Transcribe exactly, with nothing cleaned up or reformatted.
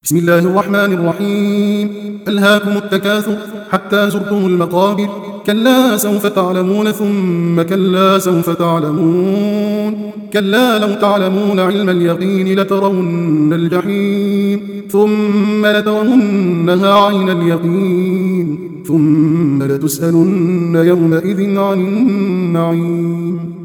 بسم الله الرحمن الرحيم. ألهاكم التكاثر حتى زرتم المقابر، كلا سوف تعلمون ثم كلا سوف تعلمون، كلا لو تعلمون علم اليقين لترون الجحيم ثم لترونها عين اليقين ثم لتسألن يومئذ عن النعيم.